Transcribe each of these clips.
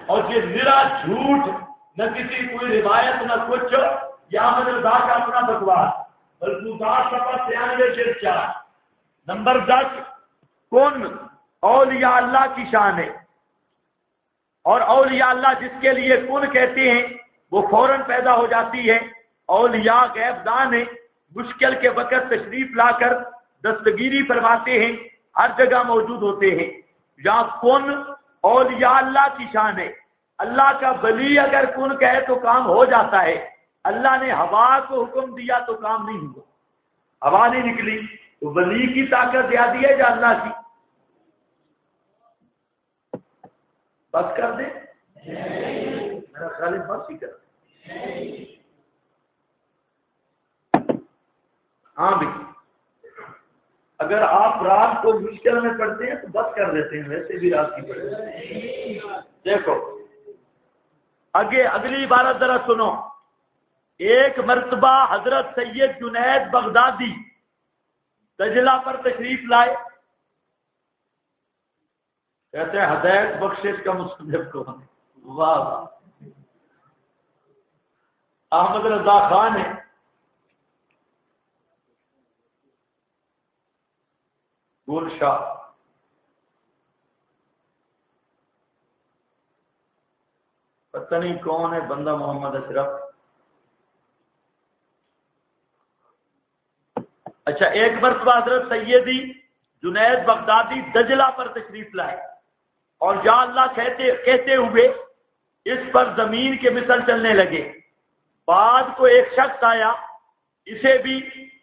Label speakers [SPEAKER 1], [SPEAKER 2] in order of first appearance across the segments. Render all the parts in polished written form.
[SPEAKER 1] اور یہ نرا جھوٹ، نہ کسی کوئی روایت نہ کچھ، یہ احمد رضا کا اپنا بکواس۔ ملفوظات صفحہ 93 سے 4۔ نمبر 10، کن اولیاء اللہ کی شان ہے، اور اولیاء اللہ جس کے لیے کن کہتے ہیں وہ فوراً پیدا ہو جاتی ہے۔ اولیاء غیب دان ہیں، مشکل کے وقت تشریف لا کر دستگیری فرماتے ہیں، ہر جگہ موجود ہوتے ہیں۔ یا کن اولیاء اللہ کی شان ہے، اللہ کا ولی اگر کن کہے تو کام ہو جاتا ہے۔ اللہ نے ہوا کو حکم دیا تو کام نہیں ہوا، ہوا نہیں نکلی، تو ولی کی طاقت زیادہ ہے یا اللہ کی؟ بس کر دیں، میرا خیال ہے بس ہی کر دیں۔ ہاں بھی اگر آپ رات کو مشکل میں پڑھتے ہیں تو بس کر دیتے ہیں، ویسے بھی رات کی پڑھتے ہیں۔ دیکھو آگے اگلی عبارت ذرا سنو۔ ایک مرتبہ حضرت سید جنید بغدادی دجلہ پر تشریف لائے، کہتے ہیں ہدایت بخشش کا مصنف کون ہے؟ واہ واہ، احمد رضا خان ہے۔ گول شاہ، پتہ نہیں کون ہے بندہ، محمد اشرف۔ اچھا، ایک مرتبہ حضرت سیدی جنید بغدادی دجلہ پر تشریف لائے اور یا اللہ کہتے ہوئے اس پر زمین کے مثل چلنے لگے۔ بعد کو ایک شخص آیا، اسے بھی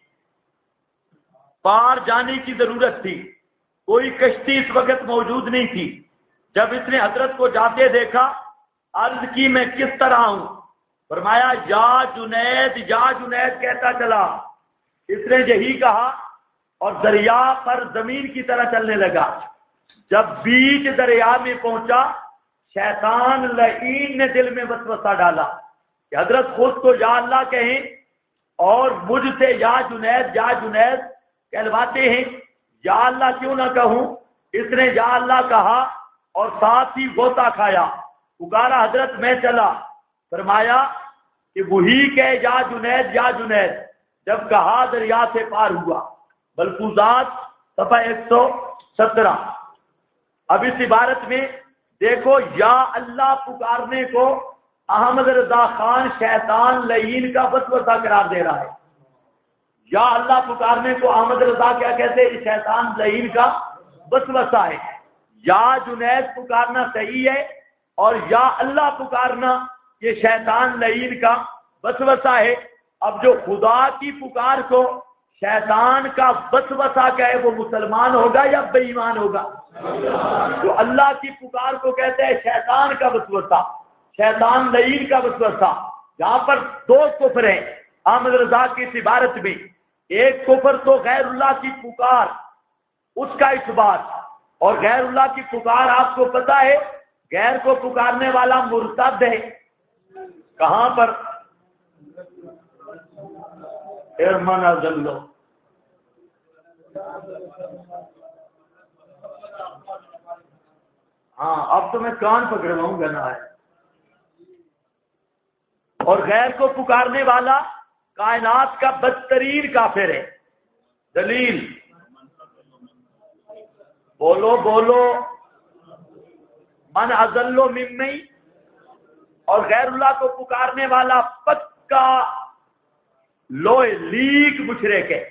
[SPEAKER 1] پار جانے کی ضرورت تھی، کوئی کشتی اس وقت موجود نہیں تھی۔ جب اس نے حضرت کو جاتے دیکھا، عرض کی میں کس طرح ہوں؟ فرمایا یا جنید کہتا چلا۔ اس نے یہی کہا اور دریا پر زمین کی طرح چلنے لگا۔ جب بیچ دریا میں پہنچا، شیطان لعین نے دل میں وسوسہ ڈالا کہ حضرت خود تو یا اللہ کہیں اور مجھ سے یا جنید کہلواتے ہیں، یا اللہ کیوں نہ کہوں؟ اس نے یا اللہ کہا اور ساتھ ہی غوطہ کھایا۔ پکارا حضرت میں چلا، فرمایا کہ وہی کہ یا جنید، جب کہا دریا سے پار ہوا۔ ملفوظات صفحہ 117۔ اب اس عبارت میں دیکھو، یا اللہ پکارنے کو احمد رضا خان شیطان لعین کا وسوسہ قرار دے رہا ہے۔ یا اللہ پکارنے کو احمد رضا کیا کہتے ہیں؟ شیطان لعین کا وسوسہ ہے۔ یا جنید پکارنا صحیح ہے، اور یا اللہ پکارنا یہ شیطان لعین کا وسوسہ ہے۔ اب جو خدا کی پکار کو شیطان کا وسوسہ کہے وہ مسلمان ہوگا یا بے ایمان ہوگا؟ جو اللہ کی پکار کو کہتے ہیں شیطان کا وسوسہ، شیطان لعین کا وسوسہ۔ یہاں پر دو کفر ہیں احمد رضا کی اس عبارت میں۔ ایک کفر تو غیر اللہ کی پکار، اس کا اثبات، اور غیر اللہ کی پکار آپ کو پتہ ہے غیر کو پکارنے والا مرتد ہے۔ کہاں پر؟ ارمن ازلو، ہاں اب تو میں کان پکڑواؤں گا نا ہے۔ اور غیر کو پکارنے والا کائنات کا بدترین کافر ہے۔ دلیل بولو من اضل ممن، اور غیر اللہ کو پکارنے والا پکا لوہے لیک مشرک ہے۔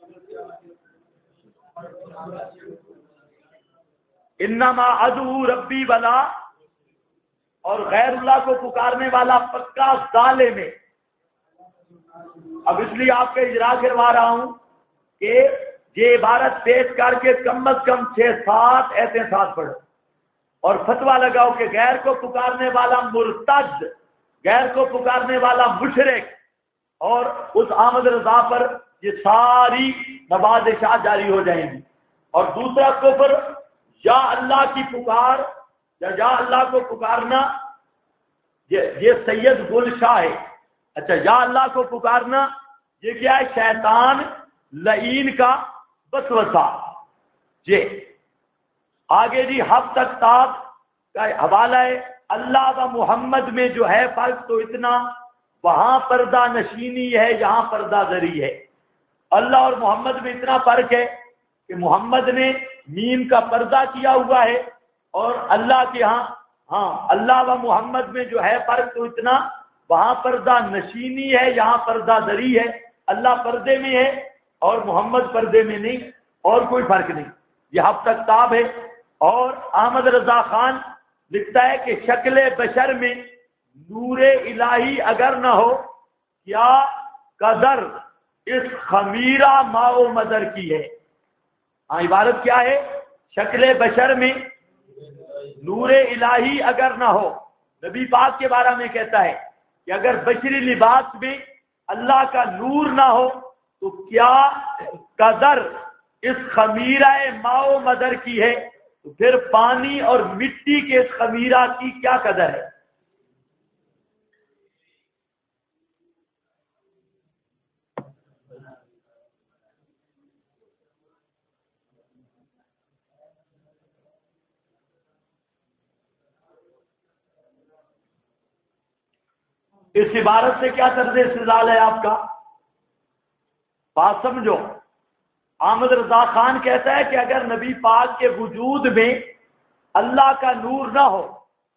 [SPEAKER 1] انما ادعو ربی ولا، اور غیر اللہ کو پکارنے والا پکا ظالم ہے۔ اب اس لیے آپ کے اجرا کروا رہا ہوں کہ یہ عبارت پیش کر کے کم از کم 6-7 ایسے ساتھ پڑھو اور فتویٰ لگاؤ کہ غیر کو پکارنے والا مرتد، غیر کو پکارنے والا مشرک، اور اس احمد رضا پر یہ ساری نوازشات جاری ہو جائیں گی۔ اور دوسرا کفر یا اللہ کی پکار، یا اللہ کو پکارنا، یہ سید گل شاہ ہے۔ اچھا، یا اللہ کو پکارنا یہ کیا ہے؟ شیطان لعین کا وسوسہ۔ جی آگے جی ہفتہ کتاب کا حوالہ ہے اللہ و محمد میں جو ہے فرق تو اتنا، وہاں پردہ نشینی ہے، یہاں پردہ دری ہے۔ اللہ اور محمد میں اتنا فرق ہے کہ محمد نے میم کا پردہ کیا ہوا ہے، اور اللہ کے ہاں اللہ و محمد میں جو ہے فرق تو اتنا، وہاں پردہ نشینی ہے، یہاں پردہ دری ہے۔ اللہ پردے میں ہے اور محمد پردے میں نہیں، اور کوئی فرق نہیں۔ یہ اب تک کتاب ہے۔ اور احمد رضا خان لکھتا ہے کہ شکل بشر میں نور الہی اگر نہ ہو، کیا قدر اس خمیرہ ماء و مدر کی ہے۔ ہاں، عبارت کیا ہے؟ شکل بشر میں نور الہی اگر نہ ہو، نبی پاک کے بارے میں کہتا ہے کہ اگر بشری لباس میں اللہ کا نور نہ ہو تو کیا قدر اس خمیرہ ماء و مدر کی ہے، تو پھر پانی اور مٹی کے اس خمیرہ کی کیا قدر ہے۔ اس عبارت سے کیا طرز استدلال ہے آپ کا؟ بات سمجھو۔ احمد رضا خان کہتا ہے کہ اگر نبی پاک کے وجود میں اللہ کا نور نہ ہو،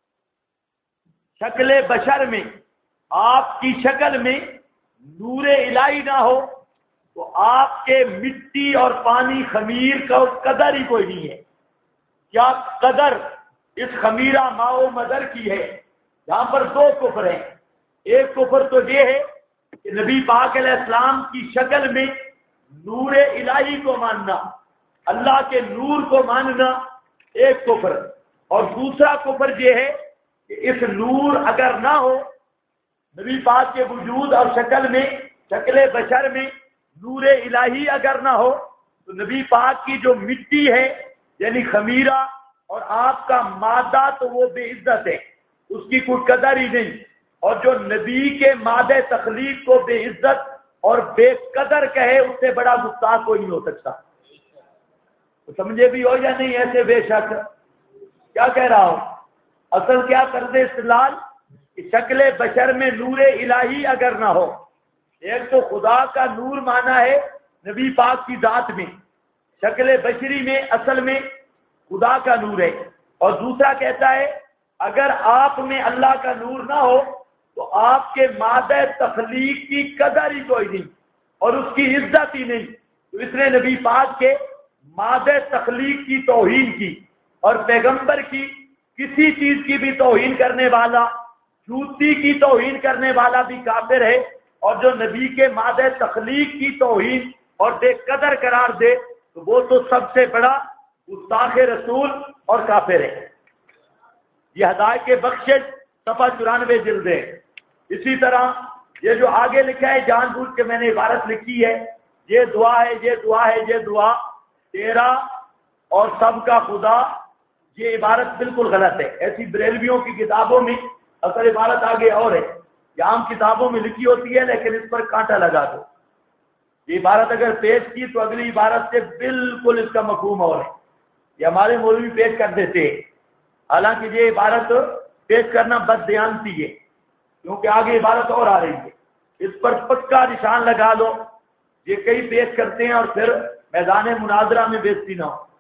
[SPEAKER 1] شکل بشر میں آپ کی شکل میں نور الہی نہ ہو، تو آپ کے مٹی اور پانی خمیر کا قدر ہی کوئی نہیں ہے۔ کیا قدر اس خمیرہ ماء و مدر کی ہے؟ یہاں پر دو کفر ہیں۔ ایک کفر تو یہ ہے کہ نبی پاک علیہ السلام کی شکل میں نور الہی کو ماننا، اللہ کے نور کو ماننا ایک کفر، اور دوسرا کفر یہ ہے کہ اس نور اگر نہ ہو، نبی پاک کے وجود اور شکل میں، شکل بشر میں نور الہی اگر نہ ہو، تو نبی پاک کی جو مٹی ہے یعنی خمیرہ اور آپ کا مادہ تو وہ بے عزت ہے، اس کی کوئی قدر ہی نہیں۔ اور جو نبی کے مادہ تخلیق کو بے عزت اور بے قدر کہے، اس سے بڑا گستاخ کوئی نہیں ہو سکتا۔ تو سمجھے بھی ہو یا نہیں؟ ایسے بے شک کیا کہہ رہا ہوں؟ اصل کیا طرز استدلال کہ شکل بشر میں نور الہی اگر نہ ہو، ایک تو خدا کا نور مانا ہے نبی پاک کی ذات میں، شکل بشری میں اصل میں خدا کا نور ہے، اور دوسرا کہتا ہے اگر آپ میں اللہ کا نور نہ ہو تو آپ کے مادہ تخلیق کی قدر ہی کوئی نہیں اور اس کی عزت ہی نہیں۔ تو اس نے نبی پاک کے مادہ تخلیق کی توہین کی، اور پیغمبر کی کسی چیز کی بھی توہین کرنے والا، جوتی کی توہین کرنے والا بھی کافر ہے، اور جو نبی کے مادہ تخلیق کی توہین اور بے قدر قرار دے تو وہ تو سب سے بڑا گستاخ رسول اور کافر ہے۔ یہ ہدایت کے بخشش صفحہ 94 جلد ہے۔ اسی طرح یہ جو آگے لکھا ہے، جان بوجھ کے میں نے عبارت لکھی ہے، یہ دعا ہے، یہ دعا ہے، یہ دعا تیرا اور سب کا خدا، یہ عبارت بالکل غلط ہے۔ ایسی بریلویوں کی کتابوں میں اصل عبارت آگے اور ہے، یہ عام کتابوں میں لکھی ہوتی ہے لیکن اس پر کانٹا لگا دو۔ یہ عبارت اگر پیش کی تو اگلی عبارت سے بالکل اس کا مفہوم اور ہے، یہ ہمارے مولوی پیش کر دیتے ہیں، حالانکہ یہ عبارت پیش کرنا بددیانتی ہے، کیونکہ آگے عبارت اور آ رہی ہے۔ اس پر پکا نشان لگا لو، یہ کئی پیش کرتے ہیں اور پھر میدان مناظرہ میں بےزتی نہ ہو۔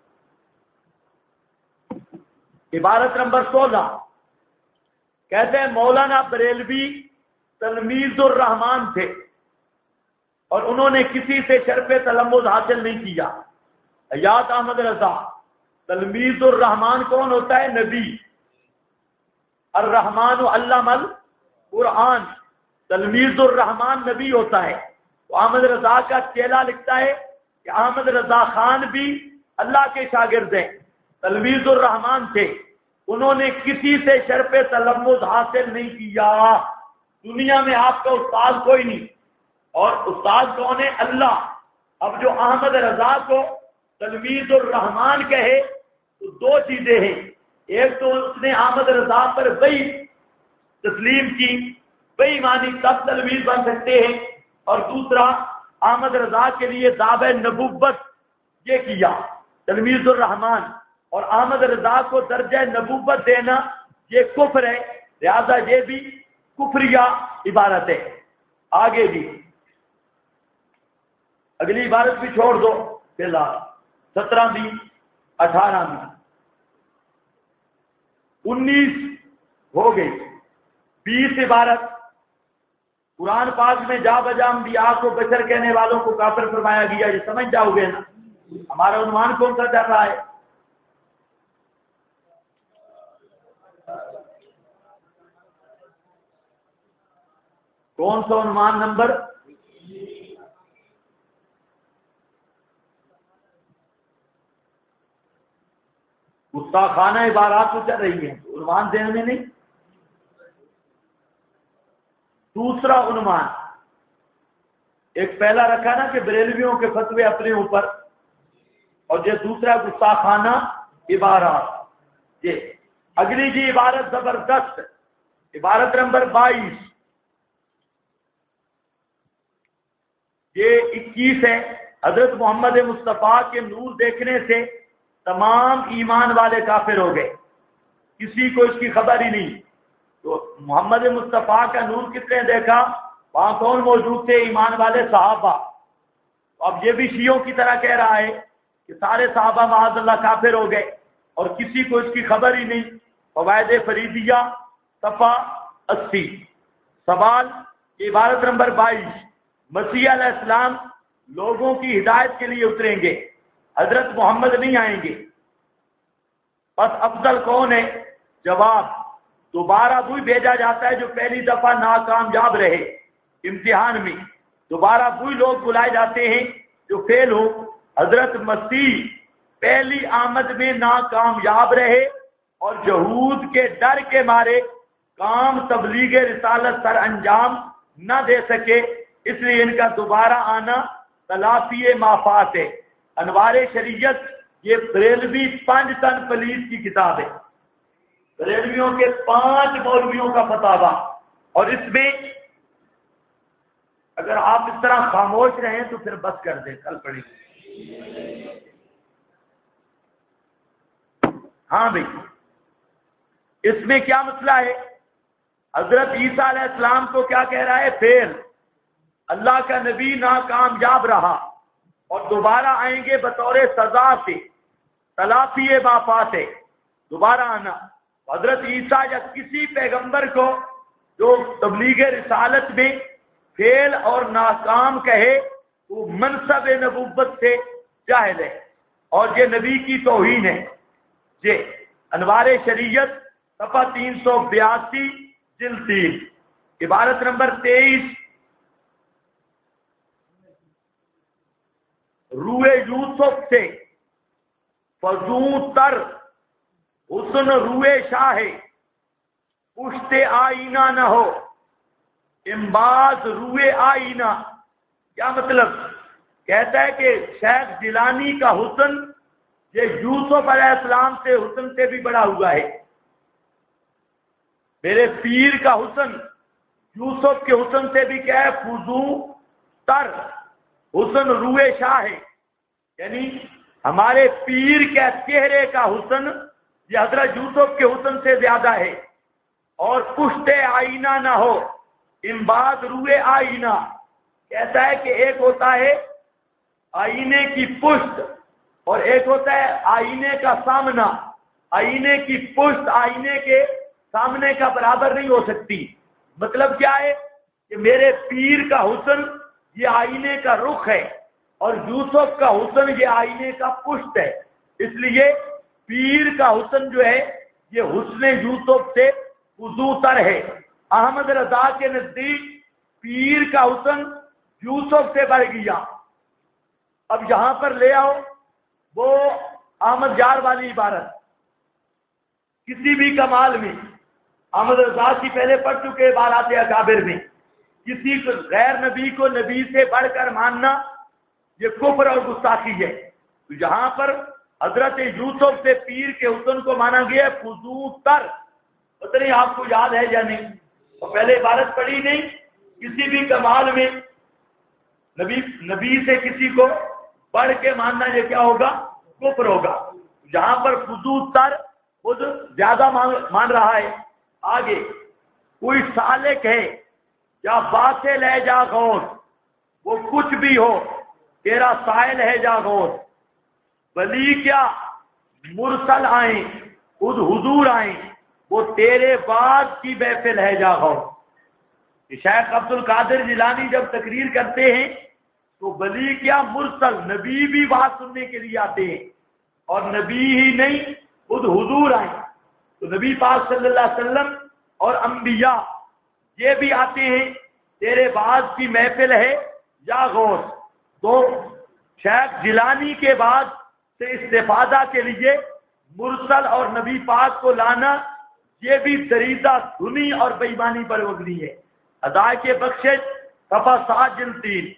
[SPEAKER 1] عبارت نمبر 16 کہتے ہیں مولانا بریلوی تلمیذ الرحمان تھے اور انہوں نے کسی سے شرف تلمذ حاصل نہیں کیا۔ حیات احمد رضا، تلمیذ الرحمان کون ہوتا ہے؟ نبی۔ الرحمن علم القرآن، تلمیذ الرحمان نبی ہوتا ہے۔ تو احمد رضا کا چیلا لکھتا ہے کہ احمد رضا خان بھی اللہ کے شاگرد ہیں، تلمیذ الرحمان تھے، انہوں نے کسی سے شرف تلمذ حاصل نہیں کیا۔ دنیا میں آپ کا استاد کوئی نہیں، اور استاد کون ہے؟ اللہ۔ اب جو احمد رضا کو تلمیذ الرحمان کہے تو دو چیزیں ہیں، ایک تو اس نے احمد رضا پر وہی تسلیم کی، وہی مانی، تب تلمیذ بن سکتے ہیں، اور دوسرا احمد رضا کے لیے دعوی نبوت یہ کیا تلمیذ الرحمان، اور احمد رضا کو درجہ نبوت دینا یہ کفر ہے، لہذا یہ بھی کفریہ عبارت ہے۔ آگے بھی اگلی عبارت بھی چھوڑ دو فی الحال، 17 بھی 18 بھی 19 ہو گئی، 20 عبارت قرآن پاک میں جا بجا انبیاء کو بشر کہنے والوں کو کافر فرمایا گیا، یہ سمجھ جاؤ گے نا؟ ہمارا عنوان کون سا چل رہا ہے؟ کون سا عنوان نمبر؟ گستاخانہ عبارات تو چل رہی ہیں، عنوان ذہن میں نہیں؟ دوسرا عنوان ایک پہلا رکھا نا کہ بریلویوں کے فتوے اپنے اوپر، اور یہ دوسرا گستاخانہ عبارات۔ یہ اگلی جی عبارت زبردست، عبارت نمبر 22، یہ 21 ہے۔ حضرت محمد مصطفیٰ کے نور دیکھنے سے تمام ایمان والے کافر ہو گئے، کسی کو اس کی خبر ہی نہیں۔ تو محمد مصطفیٰ کا نور کس نے دیکھا؟ وہاں کون موجود تھے؟ ایمان والے صحابہ۔ اب یہ بھی شیعوں کی طرح کہہ رہا ہے کہ سارے صحابہ معاذ اللہ کافر ہو گئے اور کسی کو اس کی خبر ہی نہیں۔ فوائد فریدیہ صفحہ 80، سوال عبارت نمبر 22، مسیح علیہ السلام لوگوں کی ہدایت کے لیے اتریں گے، حضرت محمد نہیں آئیں گے، بس افضل کون ہے؟ جواب، دوبارہ وہی بھیجا جاتا ہے جو پہلی دفعہ ناکامیاب رہے امتحان میں، دوبارہ وہی لوگ بلائے جاتے ہیں جو فیل ہو۔ حضرت مسیح پہلی آمد میں ناکامیاب رہے اور یہود کے ڈر کے مارے کام تبلیغ رسالت سر انجام نہ دے سکے، اس لیے ان کا دوبارہ آنا تلافی مافات ہے۔ انوار شریعت یہ بریلوی 5 تن پلیس کی کتاب ہے، بریلویوں کے 5 مولویوں کا فتاوی، اور اس میں اگر آپ اس طرح خاموش رہیں تو پھر بس کر دیں، کل پڑھیں گے۔ ہاں بھائی، اس میں کیا مسئلہ ہے؟ حضرت عیسیٰ علیہ السلام کو کیا کہہ رہا ہے؟ فیل، اللہ کا نبی ناکامیاب رہا اور دوبارہ آئیں گے بطور سزا سے، تلافی مافات ہے، دوبارہ آنا۔ حضرت عیسیٰ یا کسی پیغمبر کو جو تبلیغ رسالت میں فیل اور ناکام کہے وہ منصب نبوت سے جاہل ہے اور یہ نبی کی توہین ہے۔ یہ انوار شریعت صفحہ 382 جلد 3، عبارت نمبر 23، روئے یوسف سے فزوں تر حسن روئے شاہ، پشت آئینہ نہ ہو امباز روئے آئینہ۔ کیا مطلب؟ کہتا ہے کہ شیخ جیلانی کا حسن یہ یوسف علیہ السلام سے حسن سے بھی بڑا ہوا ہے، میرے پیر کا حسن یوسف کے حسن سے بھی کیا ہے؟ فزوں تر حسن روئے شاہ ہے، یعنی ہمارے پیر کے چہرے کا حسن یہ حضرت یوسف کے حسن سے زیادہ ہے۔ اور پشت آئینہ نہ ہو امباز روئے آئینہ، کہتا ہے کہ ایک ہوتا ہے آئینے کی پشت اور ایک ہوتا ہے آئینے کا سامنا۔ آئینے کی پشت آئینے کے سامنے کا برابر نہیں ہو سکتی۔ مطلب کیا ہے کہ میرے پیر کا حسن یہ آئینے کا رخ ہے اور یوسف کا حسن یہ آئینے کا پشت ہے، اس لیے پیر کا حسن جو ہے یہ حسن یوسف سے فزوں تر ہے۔ احمد رضا کے نزدیک پیر کا حسن یوسف سے بڑھ گیا۔ اب یہاں پر لے آؤ وہ احمد یار والی عبارت، کسی بھی کمال میں احمد رضا کی پہلے پڑھ چکے عبارات اکابر میں، کسی غیر نبی کو نبی سے بڑھ کر ماننا یہ کفر اور گستاخی ہے۔ تو یہاں پر حضرت یوسف سے پیر کے حسن کو مانا گیا فزوں تر، پتہ نہیں آپ کو یاد ہے یا نہیں، اور پہلے عبارت پڑھی نہیں، کسی بھی کمال میں نبی سے کسی کو بڑھ کے ماننا یہ کیا ہوگا؟ کفر ہوگا۔ یہاں پر فزوں تر خود زیادہ مان رہا ہے. آگے کوئی سالک ہے یا باطل ہے جا غور، وہ کچھ بھی ہو تیرا سائل ہے جا غور. ولی کیا مرسل آئیں خود حضور آئیں، وہ تیرے بعد کی محفل ہے جا غور. شیخ عبد القادر جیلانی جب تقریر کرتے ہیں تو ولی کیا مرسل نبی بھی بات سننے کے لیے آتے ہیں، اور نبی ہی نہیں خود حضور آئیں. تو نبی پاک صلی اللہ علیہ وسلم اور انبیاء یہ بھی آتے ہیں، تیرے بعد کی محفل ہے یا غوث. تو شیخ جیلانی کے بعد سے استفادہ کے لیے مرسل اور نبی پاک کو لانا یہ بھی دریدہ دھنی اور بےایمانی پر مبنی ہے. ادائے کے بخشش صفحہ 7 جلد 3.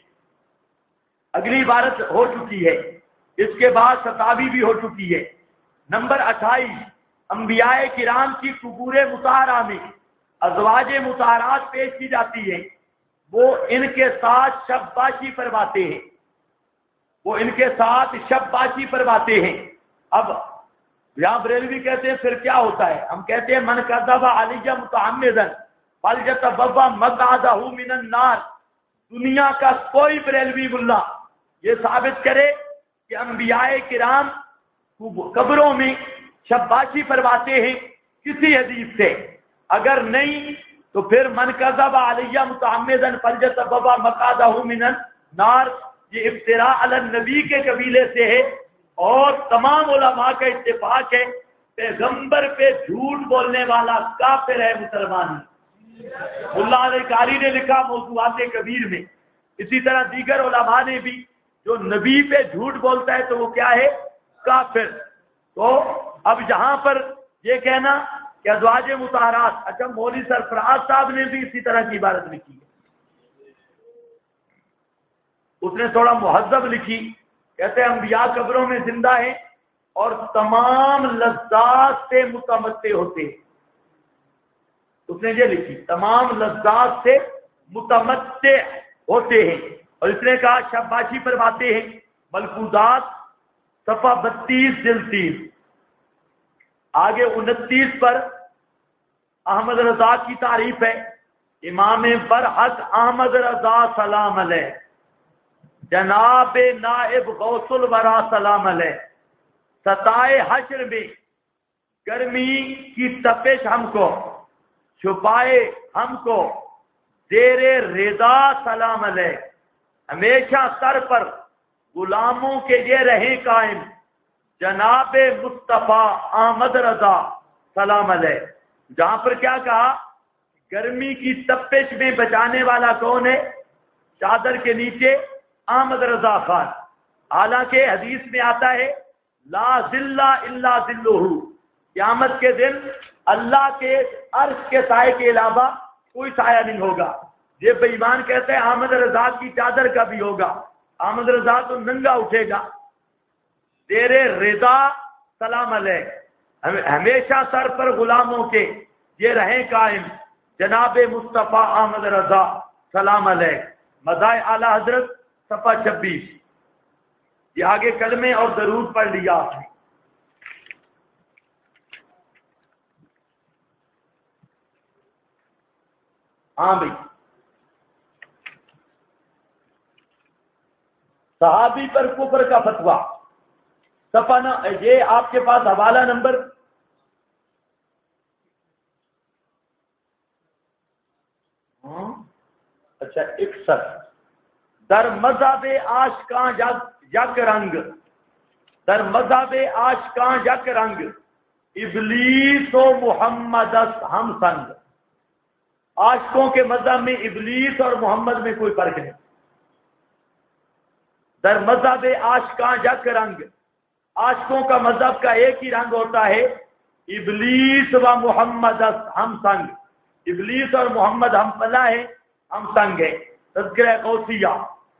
[SPEAKER 1] اگلی عبارت ہو چکی ہے، اس کے بعد 27 بھی ہو چکی ہے. نمبر 28 انبیاء کرام کی قبور مطہرہ میں ازواج مطہرات پیش کی جاتی ہیں، وہ ان کے ساتھ شب باشی فرماتے ہیں، وہ ان کے ساتھ شب باشی فرماتے ہیں. اب یہاں بریلوی کہتے ہیں پھر کیا ہوتا ہے؟ ہم کہتے ہیں من کذب علی متعمدا فلیتبوأ مقعدہ من النار. دنیا کا کوئی بریلوی ملا یہ ثابت کرے کہ انبیاء کرام قبروں میں شباشی فرماتے ہیں کسی حدیث سے؟ اگر نہیں تو پھر من کذب علی متعمدا فلیتبوأ مقعدہ من النار یہ افتراء علی النبی کے قبیلے سے ہے. اور تمام علماء کا اتفاق ہے پیغمبر پہ جھوٹ بولنے والا کافر ہے، مسلمان. اللہ علیہ قاری نے لکھا موضوعات کبیر میں، اسی طرح دیگر علماء نے بھی، جو نبی پہ جھوٹ بولتا ہے تو وہ کیا ہے؟ کافر. تو اب یہاں پر یہ کہنا کہ ازواج مطہرات، اچھا مولوی سرفراز صاحب نے بھی اسی طرح کی عبارت لکھی ہے، اس نے تھوڑا مہذب لکھی. کہتے ہیں انبیاء قبروں میں زندہ ہیں اور تمام لذات سے متمتع ہوتے ہیں. اس نے یہ لکھی تمام لذات سے متمتع ہوتے ہیں. اور اس نے کہا شباشی فرماتے ہیں. ملفوظات صفحہ 32 جلد 3. آگے 29 پر احمد رضا کی تعریف ہے. امام برحق احمد رضا سلام علیہ، جناب نائب غوث الورا سلام علیہ، ستائے حشر میں گرمی کی تپش ہم کو، چھپائے ہم کو زیر رضا سلام علیہ، ہمیشہ سر پر غلاموں کے یہ رہیں قائم، جناب مصطفیٰ احمد رضا سلام علیہ. جہاں پر کیا کہا؟ گرمی کی تپش میں بچانے والا کون ہے؟ چادر کے نیچے احمد رضا خان. حالانکہ حدیث میں آتا ہے لا ذل الا ذلہ، قیامت کے دن اللہ کے عرش کے سائے کے علاوہ کوئی سایہ نہیں ہوگا. یہ بے ایمان کہتے ہیں احمد رضا کی چادر کا بھی ہوگا، احمد رضا تو ننگا اٹھے گا. تیرے رضا سلام علیہ، ہمیشہ سر پر غلاموں کے یہ رہیں قائم، جناب مصطفیٰ احمد رضا سلام علیہ. مدائے اعلی حضرت صفحہ 26. یہ آگے کلمے اور درود پڑھ لیا آپ نے. ہاں بھائی، صحابی پر کفر کا فتویٰ صفحہ یہ آپ کے پاس حوالہ نمبر اچھا 61. در مذہب عاشقاں یک رنگ، در مذہب عاشقاں یک رنگ، ابلیس و محمد ہم سنگ. عاشقوں کے مذہب میں ابلیس اور محمد میں کوئی فرق نہیں. در مذہب عاشقاں یک رنگ، عاشقوں کا مذہب کا ایک ہی رنگ ہوتا ہے، ابلیس و محمد ہم سنگ. ابلیس اور محمد ہم پلہ ہے، ہم سنگ ہے. تذکرہ غوثیہ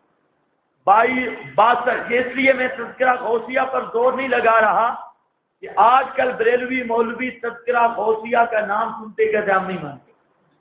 [SPEAKER 1] 62. اس لیے میں تذکرہ غوثیہ پر زور نہیں لگا رہا کہ آج کل بریلوی مولوی تذکرہ غوثیہ کا نام سنتے کہتے ہم نہیں مانتے،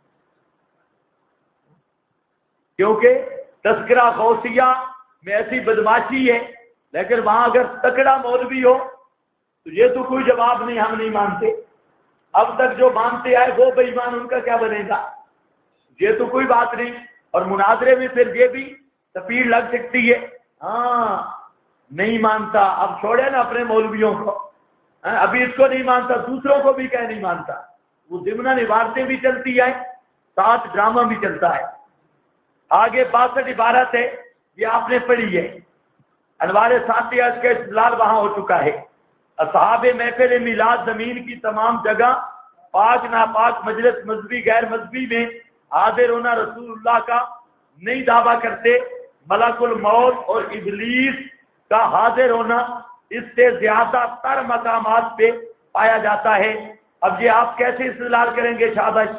[SPEAKER 1] کیونکہ تذکرہ غوثیہ میں ایسی بدماشی ہے. لیکن وہاں اگر تکڑا مولوی ہو تو یہ تو کوئی جواب نہیں، ہم نہیں مانتے۔ اب تک جو مانتے آئے وہ بے ایمان، ان کا کیا بنے گا؟ یہ تو کوئی بات نہیں۔ اور مناظرے میں پھر یہ بھی سپیڑ لگ سکتی ہے، ہاں نہیں مانتا، اب چھوڑے نا اپنے مولویوں کو، ابھی اس کو نہیں مانتا دوسروں کو بھی کہہ نہیں مانتا، وہ ضمن عبارتیں بھی چلتی ہیں، ساتھ ڈرامہ بھی چلتا ہے۔ آگے 62 عبارت ہے، یہ آپ نے پڑھی ہے، انوار ساتھیہ اس کا استدلال وہاں ہو چکا ہے۔ اصحاب محفل میلاد زمین کی تمام جگہ پاک ناپاک مجلس مذہبی غیر مذہبی میں حاضر ہونا رسول اللہ کا نہیں دعویٰ کرتے، ملک الموت اور ابلیس کا حاضر ہونا اس سے زیادہ تر مقامات پہ پایا جاتا ہے۔ اب یہ آپ کیسے استدلال کریں گے؟ شابش،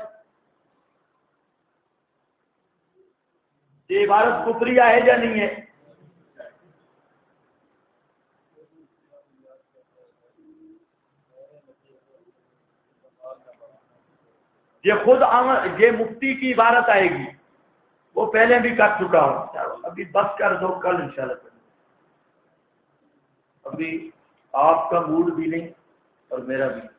[SPEAKER 1] یہ عبارت کفریہ ہے یا نہیں ہے؟ یہ خود یہ مفتی کی عبارت آئے گی، وہ پہلے بھی کر چکا ہوں، ابھی بس کر دو، کل انشاءاللہ کریں۔ ابھی آپ کا موڈ بھی نہیں اور میرا بھی۔